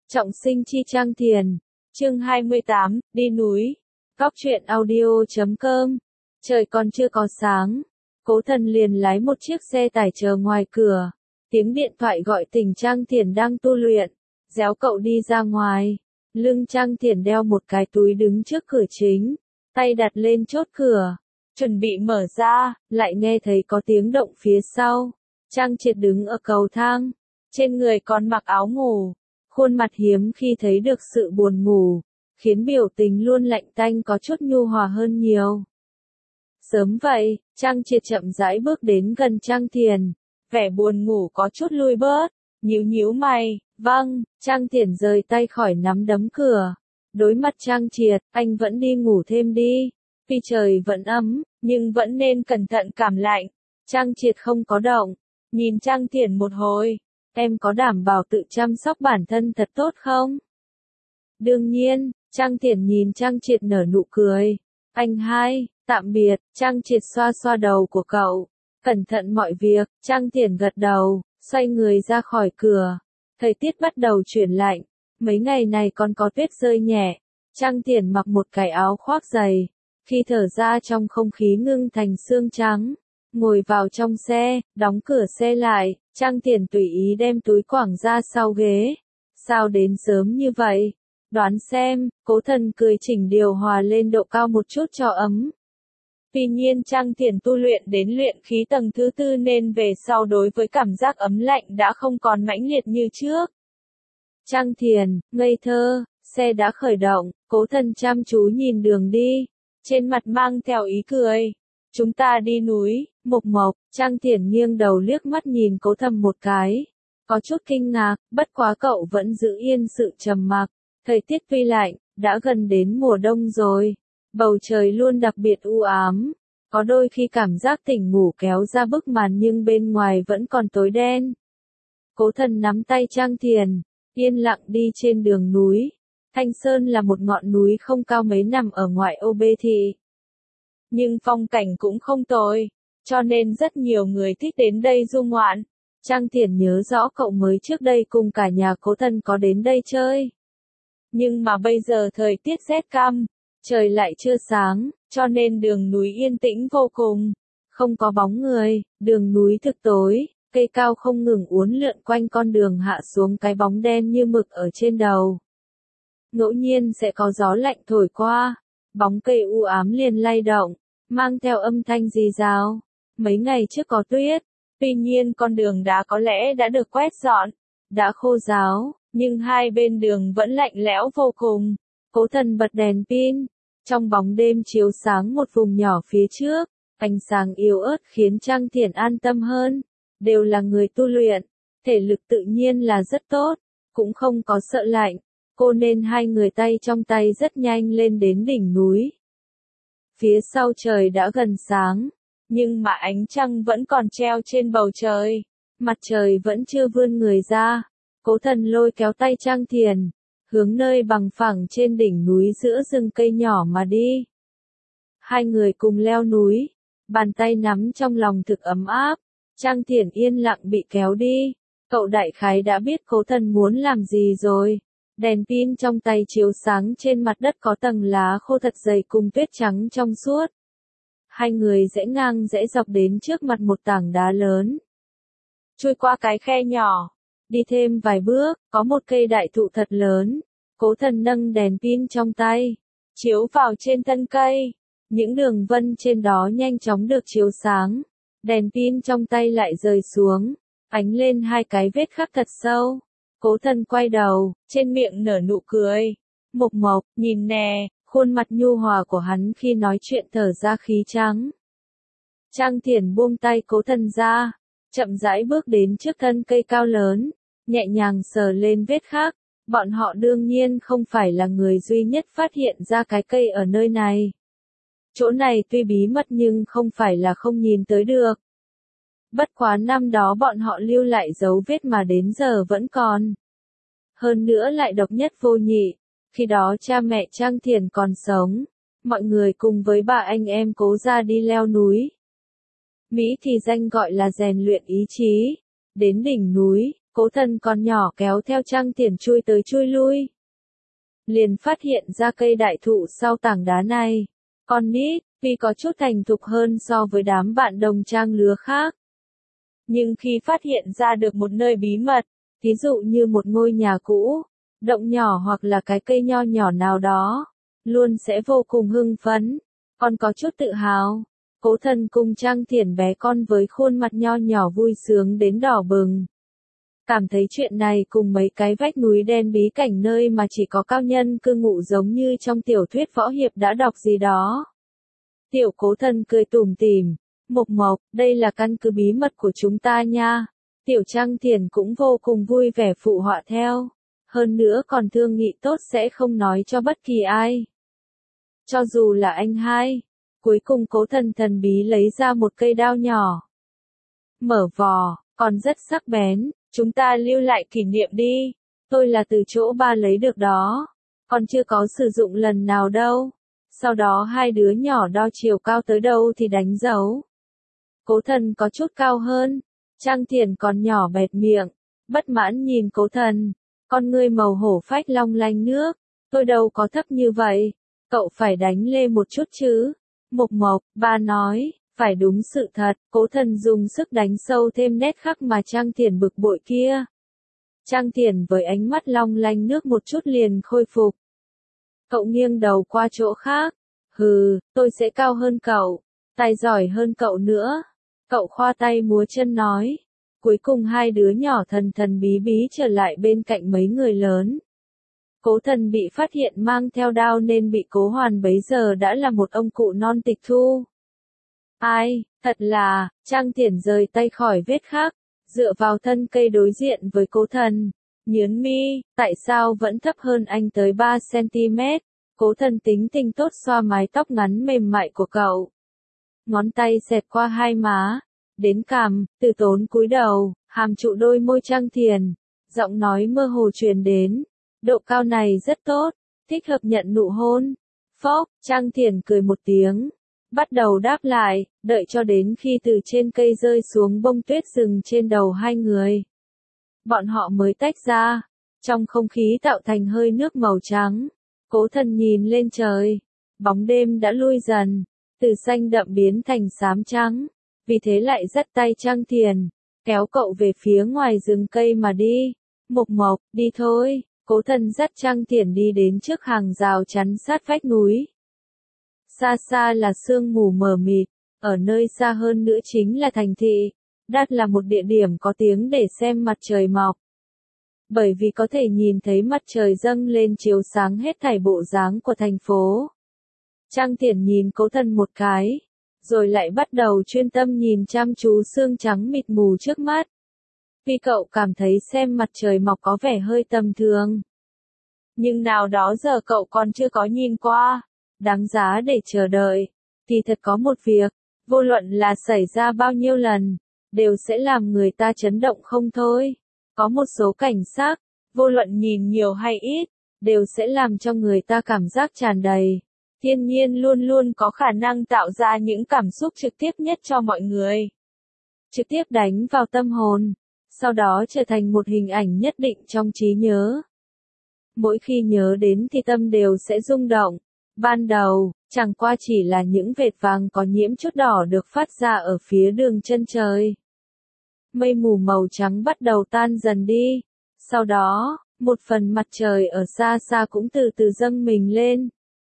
Trọng sinh chi Trang Thiền. Chương 28, đi núi. Góc truyện audio.com. Trời còn chưa có sáng, Cố Thần liền lái một chiếc xe tải chờ ngoài cửa. Tiếng điện thoại gọi tỉnh Trang Thiền đang tu luyện. Déo cậu đi ra ngoài. Lưng Trang Thiền đeo một cái túi đứng trước cửa chính, tay đặt lên chốt cửa, chuẩn bị mở ra, lại nghe thấy có tiếng động phía sau. Trang Triệt đứng ở cầu thang, trên người còn mặc áo ngủ, khuôn mặt hiếm khi thấy được sự buồn ngủ, khiến biểu tình luôn lạnh tanh có chút nhu hòa hơn nhiều. Sớm vậy, Trang Triệt chậm rãi bước đến gần Trang Thiền, vẻ buồn ngủ có chút lui bớt, nhíu mày, vâng, Trang Thiền rời tay khỏi nắm đấm cửa. Đối mặt Trang Triệt, anh vẫn đi ngủ thêm đi, vì trời vẫn ấm, nhưng vẫn nên cẩn thận cảm lạnh. Trang Triệt không có động, nhìn Trang Thiền một hồi, em có đảm bảo tự chăm sóc bản thân thật tốt không? Đương nhiên, Trang Thiền nhìn Trang Triệt nở nụ cười. Anh hai, tạm biệt, Trang Triệt xoa xoa đầu của cậu. Cẩn thận mọi việc, Trang Thiền gật đầu, xoay người ra khỏi cửa. Thời tiết bắt đầu chuyển lạnh, mấy ngày này còn có tuyết rơi nhẹ. Trang Thiền mặc một cái áo khoác dày, khi thở ra trong không khí ngưng thành sương trắng. Ngồi vào trong xe, đóng cửa xe lại, Trang Thiền tùy ý đem túi quảng ra sau ghế. Sao đến sớm như vậy? Đoán xem, Cố Thần cười chỉnh điều hòa lên độ cao một chút cho ấm. Tuy nhiên Trang Thiền tu luyện đến luyện khí tầng thứ 4 nên về sau đối với cảm giác ấm lạnh đã không còn mãnh liệt như trước. Trang Thiền, ngây thơ, xe đã khởi động, Cố Thần chăm chú nhìn đường đi, trên mặt mang theo ý cười. Chúng ta đi núi, Mộc Mộc. Trang Thiền nghiêng đầu liếc mắt nhìn Cố Thần một cái, có chút kinh ngạc, bất quá cậu vẫn giữ yên sự trầm mặc. Thời tiết tuy lạnh, đã gần đến mùa đông rồi, bầu trời luôn đặc biệt u ám, có đôi khi cảm giác tỉnh ngủ kéo ra bức màn nhưng bên ngoài vẫn còn tối đen. Cố Thần nắm tay Trang Thiền, yên lặng đi trên đường núi. Thanh Sơn là một ngọn núi không cao mấy nằm ở ngoại ô Bê Thị, nhưng phong cảnh cũng không tồi, cho nên rất nhiều người thích đến đây du ngoạn. Trang Thiền nhớ rõ cậu mới trước đây cùng cả nhà Cố Thần có đến đây chơi. Nhưng mà bây giờ thời tiết rét căm, trời lại chưa sáng, cho nên đường núi yên tĩnh vô cùng, không có bóng người, đường núi thực tối, cây cao không ngừng uốn lượn quanh con đường hạ xuống cái bóng đen như mực ở trên đầu. Ngẫu nhiên sẽ có gió lạnh thổi qua, bóng cây u ám liền lay động, mang theo âm thanh rì rào. Mấy ngày trước có tuyết, tuy nhiên con đường đá có lẽ đã được quét dọn, đã khô ráo, nhưng hai bên đường vẫn lạnh lẽo vô cùng. Cố Thần bật đèn pin, trong bóng đêm chiếu sáng một vùng nhỏ phía trước, ánh sáng yếu ớt khiến Trang Thiền an tâm hơn. Đều là người tu luyện, thể lực tự nhiên là rất tốt, cũng không có sợ lạnh, cô nên hai người tay trong tay rất nhanh lên đến đỉnh núi. Phía sau trời đã gần sáng, nhưng mà ánh trăng vẫn còn treo trên bầu trời, mặt trời vẫn chưa vươn người ra. Cố Thần lôi kéo tay Trang Thiền, hướng nơi bằng phẳng trên đỉnh núi giữa rừng cây nhỏ mà đi. Hai người cùng leo núi, bàn tay nắm trong lòng thực ấm áp. Trang Thiền yên lặng bị kéo đi, cậu đại khái đã biết Cố Thần muốn làm gì rồi. Đèn pin trong tay chiếu sáng trên mặt đất có tầng lá khô thật dày cùng tuyết trắng trong suốt. Hai người rẽ ngang rẽ dọc đến trước mặt một tảng đá lớn. Chui qua cái khe nhỏ, đi thêm vài bước, có một cây đại thụ thật lớn. Cố Thần nâng đèn pin trong tay, chiếu vào trên thân cây. Những đường vân trên đó nhanh chóng được chiếu sáng. Đèn pin trong tay lại rơi xuống, ánh lên hai cái vết khắc thật sâu. Cố Thần quay đầu, trên miệng nở nụ cười. Mộc Mộc, nhìn nè, khuôn mặt nhu hòa của hắn khi nói chuyện thở ra khí trắng. Trang Thiền buông tay Cố Thần ra, chậm rãi bước đến trước thân cây cao lớn, nhẹ nhàng sờ lên vết khắc. Bọn họ đương nhiên không phải là người duy nhất phát hiện ra cái cây ở nơi này. Chỗ này tuy bí mật nhưng không phải là không nhìn tới được. Bất quá năm đó bọn họ lưu lại dấu vết mà đến giờ vẫn còn. Hơn nữa lại độc nhất vô nhị, khi đó cha mẹ Trang Thiền còn sống, mọi người cùng với ba anh em Cố ra đi leo núi. Mỹ thì danh gọi là rèn luyện ý chí. Đến đỉnh núi, Cố Thần còn nhỏ kéo theo Trang Thiển chui tới chui lui. Liền phát hiện ra cây đại thụ sau tảng đá này. Con nít, vì có chút thành thục hơn so với đám bạn đồng trang lứa khác. Nhưng khi phát hiện ra được một nơi bí mật, ví dụ như một ngôi nhà cũ, động nhỏ hoặc là cái cây nho nhỏ nào đó, luôn sẽ vô cùng hưng phấn, còn có chút tự hào. Cố Thần cùng Trang Thiển bé con với khuôn mặt nho nhỏ vui sướng đến đỏ bừng. Cảm thấy chuyện này cùng mấy cái vách núi đen bí cảnh nơi mà chỉ có cao nhân cư ngụ giống như trong tiểu thuyết võ hiệp đã đọc gì đó. Tiểu Cố Thần cười tủm tỉm, Mộc Mộc, đây là căn cứ bí mật của chúng ta nha. Tiểu Trang Thiển cũng vô cùng vui vẻ phụ họa theo. Hơn nữa còn thương nghị tốt sẽ không nói cho bất kỳ ai. Cho dù là anh hai. Cuối cùng Cố Thần thần bí lấy ra một cây đao nhỏ. Mở vỏ, còn rất sắc bén, chúng ta lưu lại kỷ niệm đi. Tôi là từ chỗ ba lấy được đó. Còn chưa có sử dụng lần nào đâu. Sau đó hai đứa nhỏ đo chiều cao tới đâu thì đánh dấu. Cố Thần có chút cao hơn. Trang Thiển còn nhỏ bẹt miệng. Bất mãn nhìn Cố Thần. Con ngươi màu hổ phách long lanh nước. Tôi đâu có thấp như vậy. Cậu phải đánh lên một chút chứ. Mộc Mộc, ba nói, phải đúng sự thật. Cố Thần dùng sức đánh sâu thêm nét khắc mà Trang Thiển bực bội kia. Trang Thiển với ánh mắt long lanh nước một chút liền khôi phục. Cậu nghiêng đầu qua chỗ khác. Hừ, tôi sẽ cao hơn cậu, tài giỏi hơn cậu nữa. Cậu khoa tay múa chân nói. Cuối cùng hai đứa nhỏ thần thần bí bí trở lại bên cạnh mấy người lớn. Cố Thần bị phát hiện mang theo đao nên bị Cố Hoàn bấy giờ đã là một ông cụ non tịch thu. Ai, thật là, Trang Thiển rời tay khỏi vết khắc, dựa vào thân cây đối diện với Cố Thần, nhướng mi, tại sao vẫn thấp hơn anh tới 3 cm? Cố Thần tính tình tốt xoa mái tóc ngắn mềm mại của cậu. Ngón tay xẹt qua hai má, đến cằm, từ tốn cúi đầu, hàm trụ đôi môi Trang Thiển, giọng nói mơ hồ truyền đến. Độ cao này rất tốt, thích hợp nhận nụ hôn. Phốc, Trang Thiển cười một tiếng, bắt đầu đáp lại, đợi cho đến khi từ trên cây rơi xuống bông tuyết rừng trên đầu hai người. Bọn họ mới tách ra, trong không khí tạo thành hơi nước màu trắng. Cố Thần nhìn lên trời, bóng đêm đã lui dần, từ xanh đậm biến thành xám trắng, vì thế lại dắt tay Trang Thiển, kéo cậu về phía ngoài rừng cây mà đi. Mộc Mộc, đi thôi. Cố Thần dắt Trang Thiển đi đến trước hàng rào chắn sát vách núi. Xa xa là sương mù mờ mịt, ở nơi xa hơn nữa chính là thành thị. Đắt là một địa điểm có tiếng để xem mặt trời mọc. Bởi vì có thể nhìn thấy mặt trời dâng lên chiếu sáng hết thảy bộ dáng của thành phố. Trang Thiển nhìn Cố Thần một cái, rồi lại bắt đầu chuyên tâm nhìn chăm chú sương trắng mịt mù trước mắt. Vì cậu cảm thấy xem mặt trời mọc có vẻ hơi tầm thường. Nhưng nào đó giờ cậu còn chưa có nhìn qua, đáng giá để chờ đợi. Thì thật có một việc, vô luận là xảy ra bao nhiêu lần, đều sẽ làm người ta chấn động không thôi. Có một số cảnh sắc, vô luận nhìn nhiều hay ít, đều sẽ làm cho người ta cảm giác tràn đầy. Thiên nhiên luôn luôn có khả năng tạo ra những cảm xúc trực tiếp nhất cho mọi người. Trực tiếp đánh vào tâm hồn, sau đó trở thành một hình ảnh nhất định trong trí nhớ. Mỗi khi nhớ đến thì tâm đều sẽ rung động. Ban đầu, chẳng qua chỉ là những vệt vàng có nhiễm chút đỏ được phát ra ở phía đường chân trời. Mây mù màu trắng bắt đầu tan dần đi. Sau đó, một phần mặt trời ở xa xa cũng từ từ dâng mình lên.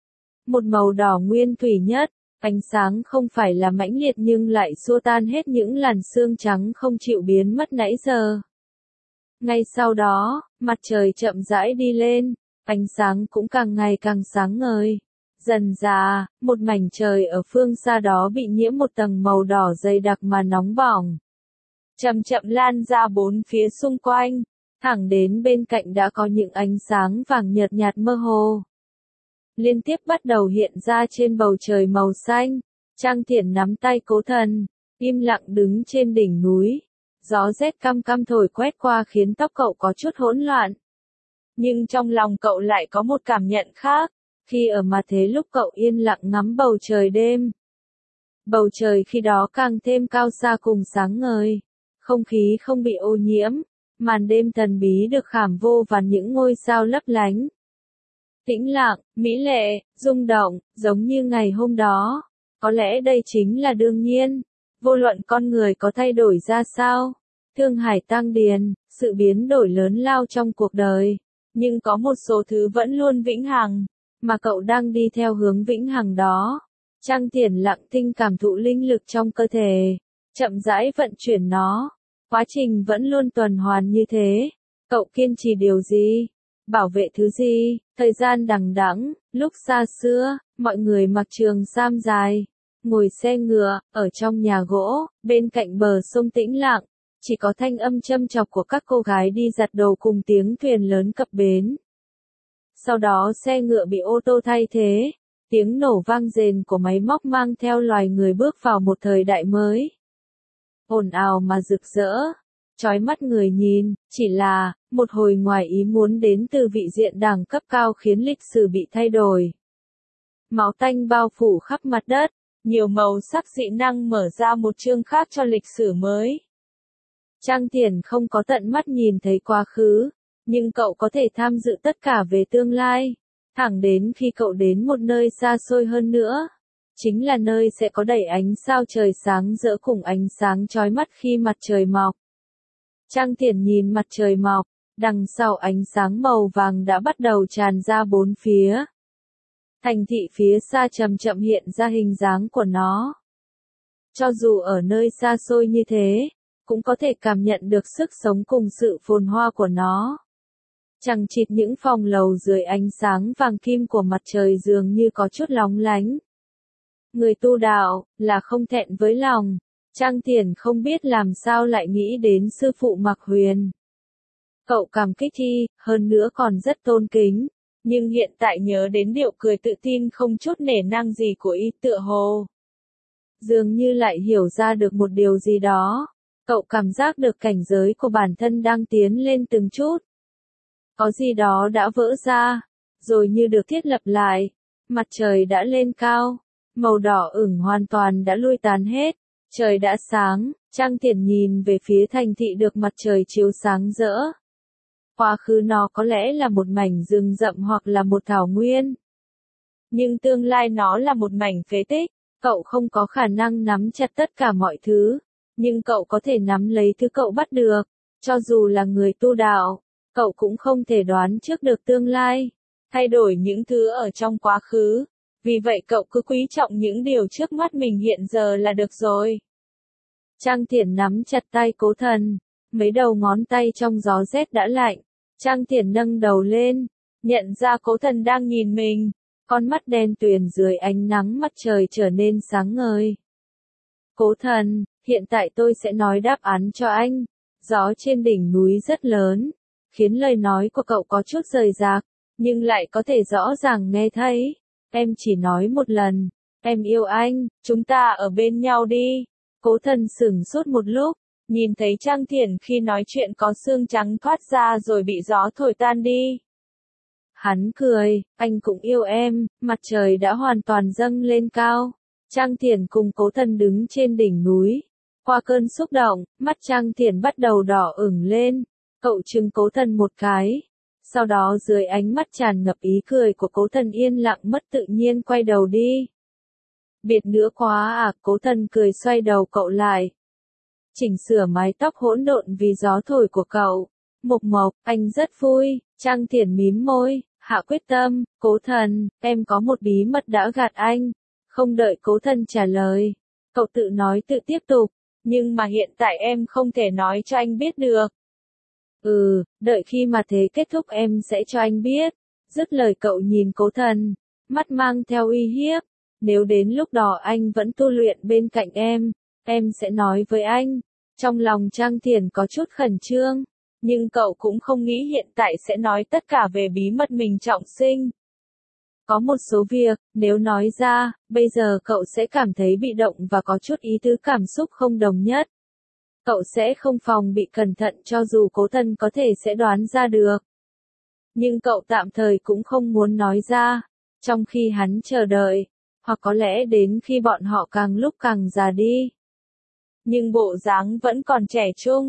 Một màu đỏ nguyên thủy nhất, ánh sáng không phải là mãnh liệt nhưng lại xua tan hết những làn sương trắng không chịu biến mất nãy giờ. Ngay sau đó, mặt trời chậm rãi đi lên, ánh sáng cũng càng ngày càng sáng ngời. Dần dà, một mảnh trời ở phương xa đó bị nhiễm một tầng màu đỏ dày đặc mà nóng bỏng. Chậm chậm lan ra bốn phía xung quanh, thẳng đến bên cạnh đã có những ánh sáng vàng nhợt nhạt mơ hồ. Liên tiếp bắt đầu hiện ra trên bầu trời màu xanh. Trang Thiển nắm tay Cố Thần, im lặng đứng trên đỉnh núi. Gió rét căm căm thổi quét qua khiến tóc cậu có chút hỗn loạn. Nhưng trong lòng cậu lại có một cảm nhận khác, khi ở mặt thế lúc cậu yên lặng ngắm bầu trời đêm. Bầu trời khi đó càng thêm cao xa cùng sáng ngời, không khí không bị ô nhiễm, Màn đêm thần bí được khảm vô vàn những ngôi sao lấp lánh. Tĩnh lặng, mỹ lệ, rung động, giống như ngày hôm đó. Có lẽ đây chính là đương nhiên. Vô luận con người có thay đổi ra sao. Thương hải tăng điền, sự biến đổi lớn lao trong cuộc đời. Nhưng có một số thứ vẫn luôn vĩnh hằng. Mà cậu đang đi theo hướng vĩnh hằng đó. Trang Thiển lặng thinh cảm thụ linh lực trong cơ thể. Chậm rãi vận chuyển nó. Quá trình vẫn luôn tuần hoàn như thế. Cậu kiên trì điều gì? Bảo vệ thứ gì? Thời gian đằng đẵng, lúc xa xưa, mọi người mặc trường sam dài, ngồi xe ngựa, ở trong nhà gỗ, bên cạnh bờ sông tĩnh lặng, chỉ có thanh âm châm chọc của các cô gái đi giặt đồ cùng tiếng thuyền lớn cập bến. Sau đó xe ngựa bị ô tô thay thế, tiếng nổ vang rền của máy móc mang theo loài người bước vào một thời đại mới. Ồn ào mà rực rỡ, chói mắt người nhìn, chỉ là, một hồi ngoài ý muốn đến từ vị diện đẳng cấp cao khiến lịch sử bị thay đổi. Máu tanh bao phủ khắp mặt đất, nhiều màu sắc dị năng mở ra một chương khác cho lịch sử mới. Trang Thiển không có tận mắt nhìn thấy quá khứ, nhưng cậu có thể tham dự tất cả về tương lai, thẳng đến khi cậu đến một nơi xa xôi hơn nữa. Chính là nơi sẽ có đầy ánh sao trời sáng rỡ cùng ánh sáng chói mắt khi mặt trời mọc. Trang Thiển nhìn mặt trời mọc, đằng sau ánh sáng màu vàng đã bắt đầu tràn ra bốn phía. Thành thị phía xa chậm chậm hiện ra hình dáng của nó. Cho dù ở nơi xa xôi như thế, cũng có thể cảm nhận được sức sống cùng sự phồn hoa của nó. Chằng chịt những phòng lầu dưới ánh sáng vàng kim của mặt trời dường như có chút lóng lánh. Người tu đạo, là không thẹn với lòng. Trang Thiển không biết làm sao lại nghĩ đến sư phụ Mạc Huyền. Cậu cảm kích thi, hơn nữa còn rất tôn kính. Nhưng hiện tại nhớ đến điệu cười tự tin không chút nể nang gì của y tựa hồ. Dường như lại hiểu ra được một điều gì đó. Cậu cảm giác được cảnh giới của bản thân đang tiến lên từng chút. Có gì đó đã vỡ ra, rồi như được thiết lập lại. Mặt trời đã lên cao, màu đỏ ửng hoàn toàn đã lui tán hết. Trời đã sáng, Trang Thiển nhìn về phía thành thị được mặt trời chiếu sáng rỡ. Quá khứ nó có lẽ là một mảnh rừng rậm hoặc là một thảo nguyên. Nhưng tương lai nó là một mảnh phế tích. Cậu không có khả năng nắm chặt tất cả mọi thứ. Nhưng cậu có thể nắm lấy thứ cậu bắt được. Cho dù là người tu đạo, cậu cũng không thể đoán trước được tương lai. Thay đổi những thứ ở trong quá khứ. Vì vậy cậu cứ quý trọng những điều trước mắt mình hiện giờ là được rồi. Trang Thiển nắm chặt tay Cố Thần. Mấy đầu ngón tay trong gió rét đã lạnh. Trang Thiển nâng đầu lên. Nhận ra Cố Thần đang nhìn mình. Con mắt đen tuyền dưới ánh nắng mặt trời trở nên sáng ngời. Cố Thần, hiện tại tôi sẽ nói đáp án cho anh. Gió trên đỉnh núi rất lớn. Khiến lời nói của cậu có chút rời rạc. Nhưng lại có thể rõ ràng nghe thấy. Em chỉ nói một lần. Em yêu anh, chúng ta ở bên nhau đi. Cố Thần sửng sốt một lúc. Nhìn thấy Trang Thiển khi nói chuyện có xương trắng thoát ra rồi bị gió thổi tan đi. Hắn cười, anh cũng yêu em, mặt trời đã hoàn toàn dâng lên cao. Trang Thiển cùng Cố Thần đứng trên đỉnh núi. Qua cơn xúc động, mắt Trang Thiển bắt đầu đỏ ửng lên. Cậu trừng Cố Thần một cái. Sau đó dưới ánh mắt tràn ngập ý cười của Cố Thần yên lặng mất tự nhiên quay đầu đi. Biệt nữa quá à, Cố Thần cười xoay đầu cậu lại. Chỉnh sửa mái tóc hỗn độn vì gió thổi của cậu. Mộc Mộc, anh rất vui. Trang Thiển mím môi, hạ quyết tâm. Cố Thần, em có một bí mật đã gạt anh. Không đợi Cố Thần trả lời, cậu tự nói tự tiếp tục. Nhưng mà hiện tại em không thể nói cho anh biết được. Đợi khi mà thế kết thúc em sẽ cho anh biết. Dứt lời cậu nhìn Cố Thần, mắt mang theo uy hiếp. Nếu đến lúc đó anh vẫn tu luyện bên cạnh em sẽ nói với anh. Trong lòng Trang Thiển có chút khẩn trương, nhưng cậu cũng không nghĩ hiện tại sẽ nói tất cả về bí mật mình trọng sinh. Có một số việc, nếu nói ra, bây giờ cậu sẽ cảm thấy bị động và có chút ý tứ cảm xúc không đồng nhất. Cậu sẽ không phòng bị cẩn thận cho dù Cố Thần có thể sẽ đoán ra được. Nhưng cậu tạm thời cũng không muốn nói ra, trong khi hắn chờ đợi, hoặc có lẽ đến khi bọn họ càng lúc càng già đi. Nhưng bộ dáng vẫn còn trẻ trung,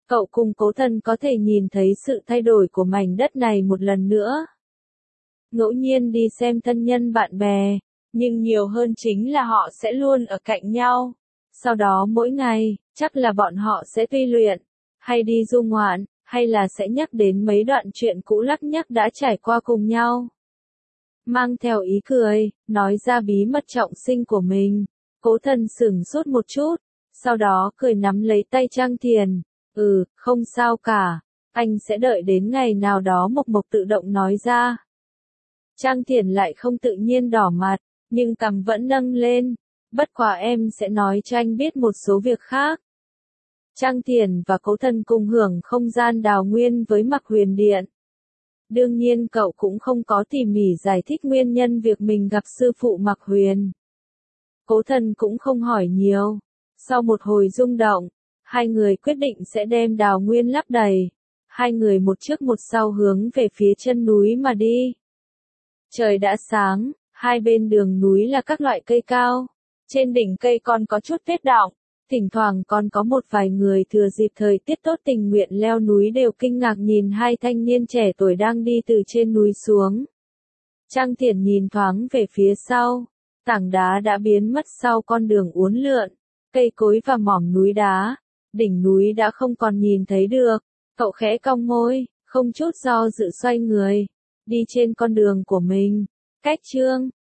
Cậu cùng Cố Thần có thể nhìn thấy sự thay đổi của mảnh đất này một lần nữa. Ngẫu nhiên đi xem thân nhân bạn bè, nhưng nhiều hơn chính là họ sẽ luôn ở cạnh nhau. Sau đó mỗi ngày, chắc là bọn họ sẽ tuy luyện, hay đi du ngoạn, hay là sẽ nhắc đến mấy đoạn chuyện cũ lắc nhắc đã trải qua cùng nhau. Mang theo ý cười, nói ra bí mật trọng sinh của mình. Cố Thần sửng sốt một chút, sau đó cười nắm lấy tay Trang Thiền. Không sao cả, anh sẽ đợi đến ngày nào đó Mộc Mộc tự động nói ra. Trang Thiền lại không tự nhiên đỏ mặt, nhưng cằm vẫn nâng lên. Bất quá em sẽ nói cho anh biết một số việc khác. Trang Thiền và Cố Thần cùng hưởng không gian đào nguyên với Mặc Huyền Điện. Đương nhiên cậu cũng không có tỉ mỉ giải thích nguyên nhân việc mình gặp sư phụ Mặc Huyền. Cố Thần cũng không hỏi nhiều. Sau một hồi rung động, hai người quyết định sẽ đem đào nguyên lấp đầy. Hai người một trước một sau hướng về phía chân núi mà đi. Trời đã sáng, hai bên đường núi là các loại cây cao. Trên đỉnh cây còn có chút vết đọng. Thỉnh thoảng còn có một vài người thừa dịp thời tiết tốt tình nguyện leo núi đều kinh ngạc nhìn hai thanh niên trẻ tuổi đang đi từ trên núi xuống. Trang Thiền nhìn thoáng về phía sau. Tảng đá đã biến mất sau con đường uốn lượn. Cây cối và mỏm núi đá. Đỉnh núi đã không còn nhìn thấy được. Cậu khẽ cong môi, không chút do dự xoay người. Đi trên con đường của mình. Cách chương